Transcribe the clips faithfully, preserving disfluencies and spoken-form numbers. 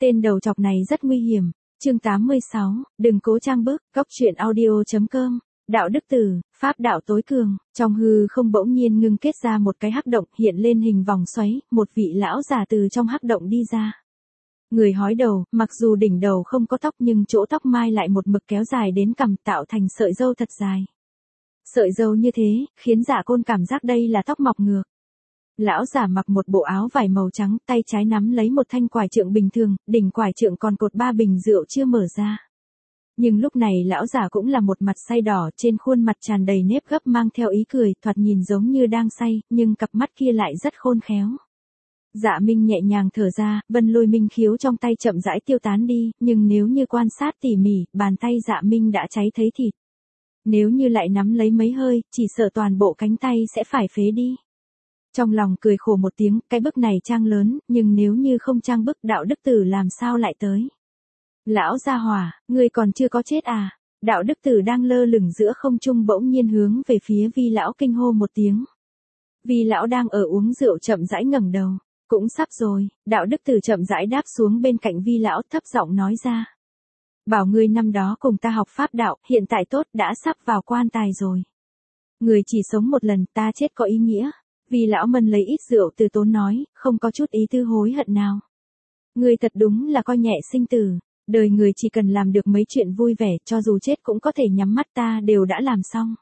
Tên đầu chọc này rất nguy hiểm. Chương tám mươi sáu, đừng cố trang bức, góc truyện audio chấm com. Đạo đức tử, pháp đạo tối cường, trong hư không bỗng nhiên ngưng kết ra một cái hắc động, hiện lên hình vòng xoáy, một vị lão già từ trong hắc động đi ra. Người hói đầu, mặc dù đỉnh đầu không có tóc nhưng chỗ tóc mai lại một mực kéo dài đến cằm, tạo thành sợi râu thật dài. Sợi râu như thế, khiến Dạ Côn cảm giác đây là tóc mọc ngược. Lão giả mặc một bộ áo vải màu trắng, tay trái nắm lấy một thanh quải trượng bình thường, đỉnh quải trượng còn cột ba bình rượu chưa mở ra. Nhưng lúc này lão giả cũng là một mặt say đỏ, trên khuôn mặt tràn đầy nếp gấp mang theo ý cười, thoạt nhìn giống như đang say, nhưng cặp mắt kia lại rất khôn khéo. Dạ Minh nhẹ nhàng thở ra, vân lôi minh khiếu trong tay chậm rãi tiêu tán đi, nhưng nếu như quan sát tỉ mỉ, bàn tay Dạ Minh đã cháy thấy thịt. Nếu như lại nắm lấy mấy hơi, chỉ sợ toàn bộ cánh tay sẽ phải phế đi. Trong lòng cười khổ một tiếng, cái bức này trang lớn, nhưng nếu như không trang bức đạo đức tử làm sao lại tới. Lão gia hỏa, ngươi còn chưa có chết à? Đạo đức tử đang lơ lửng giữa không trung bỗng nhiên hướng về phía Vi lão kinh hô một tiếng. Vi lão đang ở uống rượu chậm rãi ngẩng đầu, cũng sắp rồi. Đạo đức tử chậm rãi đáp xuống bên cạnh Vi lão, thấp giọng nói ra. Bảo ngươi năm đó cùng ta học pháp đạo, hiện tại tốt, đã sắp vào quan tài rồi. Người chỉ sống một lần, ta chết có ý nghĩa. Vi lão mân lấy ít rượu từ tốn nói, không có chút ý tư hối hận nào. Ngươi thật đúng là coi nhẹ sinh tử. Đời người chỉ cần làm được mấy chuyện vui vẻ, cho dù chết cũng có thể nhắm mắt, ta đều đã làm xong.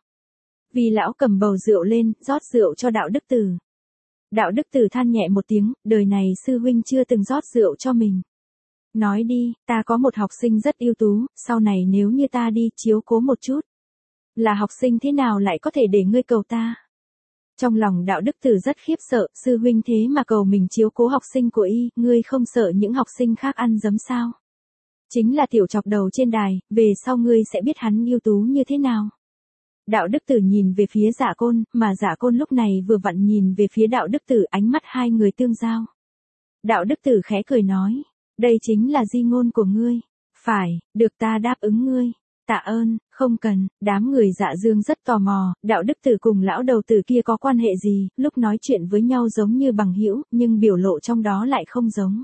Vi lão cầm bầu rượu lên, rót rượu cho đạo đức tử. Đạo đức tử than nhẹ một tiếng, đời này sư huynh chưa từng rót rượu cho mình. Nói đi, ta có một học sinh rất ưu tú, sau này nếu như ta đi chiếu cố một chút. Là học sinh thế nào lại có thể để ngươi cầu ta? Trong lòng đạo đức tử rất khiếp sợ, sư huynh thế mà cầu mình chiếu cố học sinh của y, ngươi không sợ những học sinh khác ăn dấm sao? Chính là tiểu chọc đầu trên đài, về sau ngươi sẽ biết hắn ưu tú như thế nào. Đạo đức tử nhìn về phía Dạ Côn, mà Dạ Côn lúc này vừa vặn nhìn về phía đạo đức tử, ánh mắt hai người tương giao. Đạo đức tử khẽ cười nói, đây chính là di ngôn của ngươi. Phải, được ta đáp ứng ngươi. Tạ ơn, không cần. Đám người Dạ Dương rất tò mò, đạo đức tử cùng lão đầu tử kia có quan hệ gì, lúc nói chuyện với nhau giống như bằng hữu, nhưng biểu lộ trong đó lại không giống.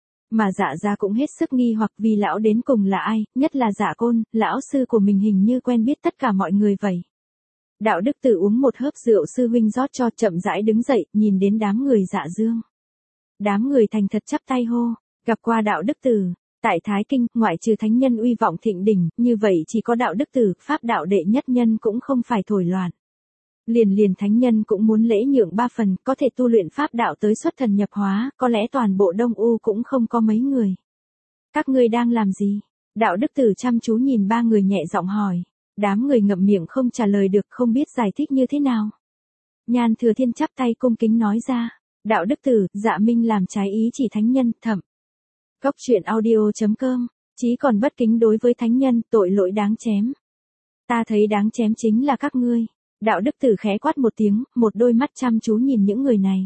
Mà Dạ gia cũng hết sức nghi hoặc vì lão đến cùng là ai, nhất là Dạ Côn, lão sư của mình hình như quen biết tất cả mọi người vậy. Đạo đức tử uống một hớp rượu sư huynh rót cho, chậm rãi đứng dậy, nhìn đến đám người Dạ Dương. Đám người thành thật chắp tay hô, gặp qua đạo đức tử. Tại Thái Kinh, ngoại trừ thánh nhân uy vọng thịnh đỉnh, như vậy chỉ có đạo đức tử, pháp đạo đệ nhất nhân cũng không phải thổi loạn. Liền liền thánh nhân cũng muốn lễ nhượng ba phần, có thể tu luyện pháp đạo tới xuất thần nhập hóa, có lẽ toàn bộ Đông U cũng không có mấy người. Các ngươi đang làm gì? Đạo đức tử chăm chú nhìn ba người nhẹ giọng hỏi. Đám người ngậm miệng không trả lời được, không biết giải thích như thế nào. Nhan Thừa Thiên chắp tay cung kính nói ra. Đạo đức tử, Dạ Minh làm trái ý chỉ thánh nhân, thậm. Góc truyện audio chấm com, chí còn bất kính đối với thánh nhân, tội lỗi đáng chém. Ta thấy đáng chém chính là các ngươi. Đạo đức tử khẽ quát một tiếng, một đôi mắt chăm chú nhìn những người này.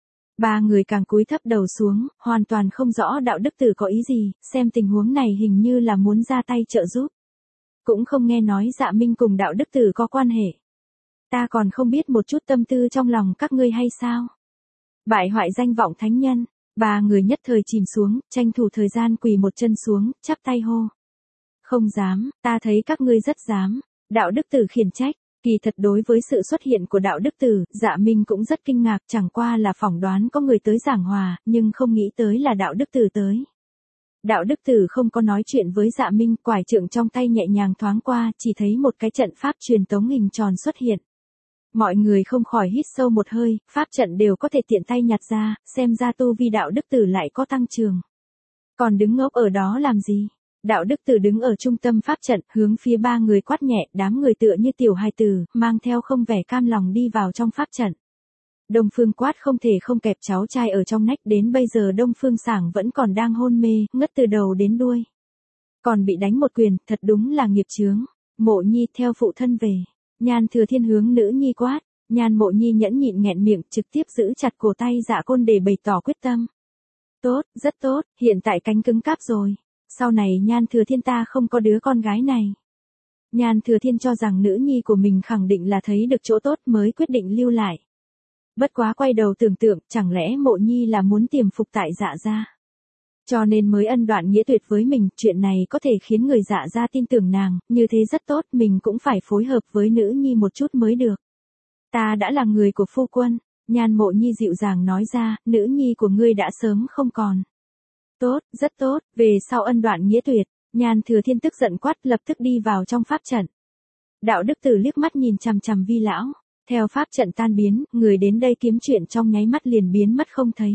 Ba người càng cúi thấp đầu xuống, hoàn toàn không rõ đạo đức tử có ý gì, xem tình huống này hình như là muốn ra tay trợ giúp. Cũng không nghe nói Dạ Minh cùng đạo đức tử có quan hệ. Ta còn không biết một chút tâm tư trong lòng các ngươi hay sao? Bại hoại danh vọng thánh nhân. Ba người nhất thời chìm xuống, tranh thủ thời gian quỳ một chân xuống, chắp tay hô. Không dám, ta thấy các ngươi rất dám. Đạo đức tử khiển trách. Kỳ thật đối với sự xuất hiện của đạo đức tử, Dạ Minh cũng rất kinh ngạc, chẳng qua là phỏng đoán có người tới giảng hòa, nhưng không nghĩ tới là đạo đức tử tới. Đạo đức tử không có nói chuyện với Dạ Minh, quải trượng trong tay nhẹ nhàng thoáng qua, chỉ thấy một cái trận pháp truyền tống hình tròn xuất hiện. Mọi người không khỏi hít sâu một hơi, pháp trận đều có thể tiện tay nhặt ra, xem ra tu vi đạo đức tử lại có tăng trường. Còn đứng ngốc ở đó làm gì? Đạo đức tử đứng ở trung tâm pháp trận, hướng phía ba người quát nhẹ, đám người tựa như tiểu hài tử, mang theo không vẻ cam lòng đi vào trong pháp trận. Đông Phương quát không thể không kẹp cháu trai ở trong nách, đến bây giờ Đông Phương Sảng vẫn còn đang hôn mê, ngất từ đầu đến đuôi. Còn bị đánh một quyền, thật đúng là nghiệp chướng. Mộ Nhi theo phụ thân về. Nhan Thừa Thiên hướng nữ nhi quát, Nhan Mộ Nhi nhẫn nhịn nghẹn miệng, trực tiếp giữ chặt cổ tay Dạ Côn để bày tỏ quyết tâm. Tốt, rất tốt, hiện tại cánh cứng cáp rồi. Sau này Nhan Thừa Thiên ta không có đứa con gái này. Nhan Thừa Thiên cho rằng nữ nhi của mình khẳng định là thấy được chỗ tốt mới quyết định lưu lại. Bất quá quay đầu tưởng tượng, chẳng lẽ Mộ Nhi là muốn tiềm phục tại Dạ gia. Cho nên mới ân đoạn nghĩa tuyệt với mình, chuyện này có thể khiến người Dạ gia tin tưởng nàng, như thế rất tốt, mình cũng phải phối hợp với nữ nhi một chút mới được. Ta đã là người của phu quân, Nhan Mộ Nhi dịu dàng nói ra, nữ nhi của ngươi đã sớm không còn. Tốt, rất tốt, về sau ân đoạn nghĩa tuyệt, Nhan Thừa Thiên tức giận quát lập tức đi vào trong pháp trận. Đạo đức tử liếc mắt nhìn chằm chằm Vi lão, theo pháp trận tan biến, người đến đây kiếm chuyện trong nháy mắt liền biến mất không thấy.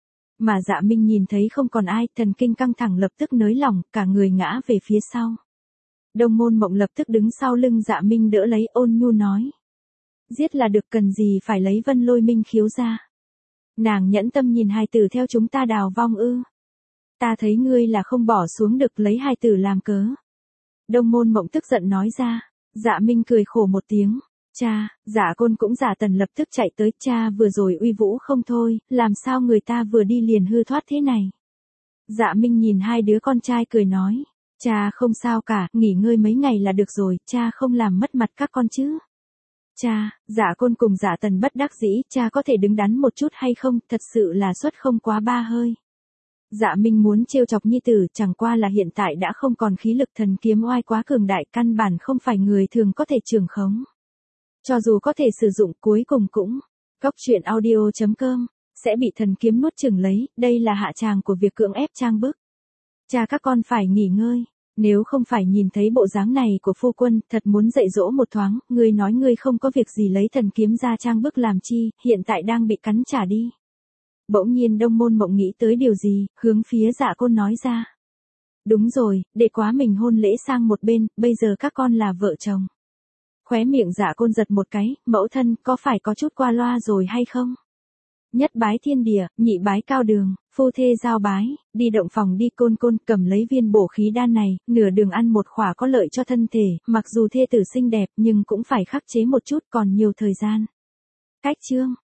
Mà Dạ Minh nhìn thấy không còn ai, thần kinh căng thẳng lập tức nới lỏng, cả người ngã về phía sau. Đông Môn Mộng lập tức đứng sau lưng Dạ Minh đỡ lấy, ôn nhu nói. Giết là được, cần gì phải lấy Vân Lôi Minh khiếu ra. Nàng nhẫn tâm nhìn hài tử theo chúng ta đào vong ư. Ta thấy ngươi là không bỏ xuống được, lấy hài tử làm cớ. Đông Môn Mộng tức giận nói ra. Dạ Minh cười khổ một tiếng. Cha, Dạ Côn cũng Dạ Tần lập tức chạy tới, cha vừa rồi uy vũ không thôi, làm sao người ta vừa đi liền hư thoát thế này. Dạ Minh nhìn hai đứa con trai cười nói. Cha không sao cả, nghỉ ngơi mấy ngày là được rồi, cha không làm mất mặt các con chứ. Cha, Dạ Côn cùng Dạ Tần bất đắc dĩ, cha có thể đứng đắn một chút hay không, thật sự là suất không quá ba hơi. Dạ Minh muốn trêu chọc nhi tử, chẳng qua là hiện tại đã không còn khí lực, thần kiếm oai quá cường đại, căn bản không phải người thường có thể trưởng khống. Cho dù có thể sử dụng, cuối cùng cũng, Góc Truyện Audio chấm com, sẽ bị thần kiếm nuốt chửng lấy, đây là hạ tràng của việc cưỡng ép trang bức. Cha các con phải nghỉ ngơi, nếu không phải nhìn thấy bộ dáng này của phu quân, thật muốn dạy dỗ một thoáng, ngươi nói ngươi không có việc gì lấy thần kiếm ra trang bức làm chi, hiện tại đang bị cắn trả đi. Bỗng nhiên Đông Môn Mộng nghĩ tới điều gì, hướng phía Dạ Côn nói ra. Đúng rồi, để quá mình hôn lễ sang một bên, bây giờ các con là vợ chồng. Khóe miệng Dạ Côn giật một cái, mẫu thân, có phải có chút qua loa rồi hay không? Nhất bái thiên địa, nhị bái cao đường, phu thê giao bái, đi động phòng đi. Côn Côn cầm lấy viên bổ khí đan này, nửa đường ăn một khỏa có lợi cho thân thể, mặc dù thê tử xinh đẹp nhưng cũng phải khắc chế một chút, còn nhiều thời gian. Cách chương.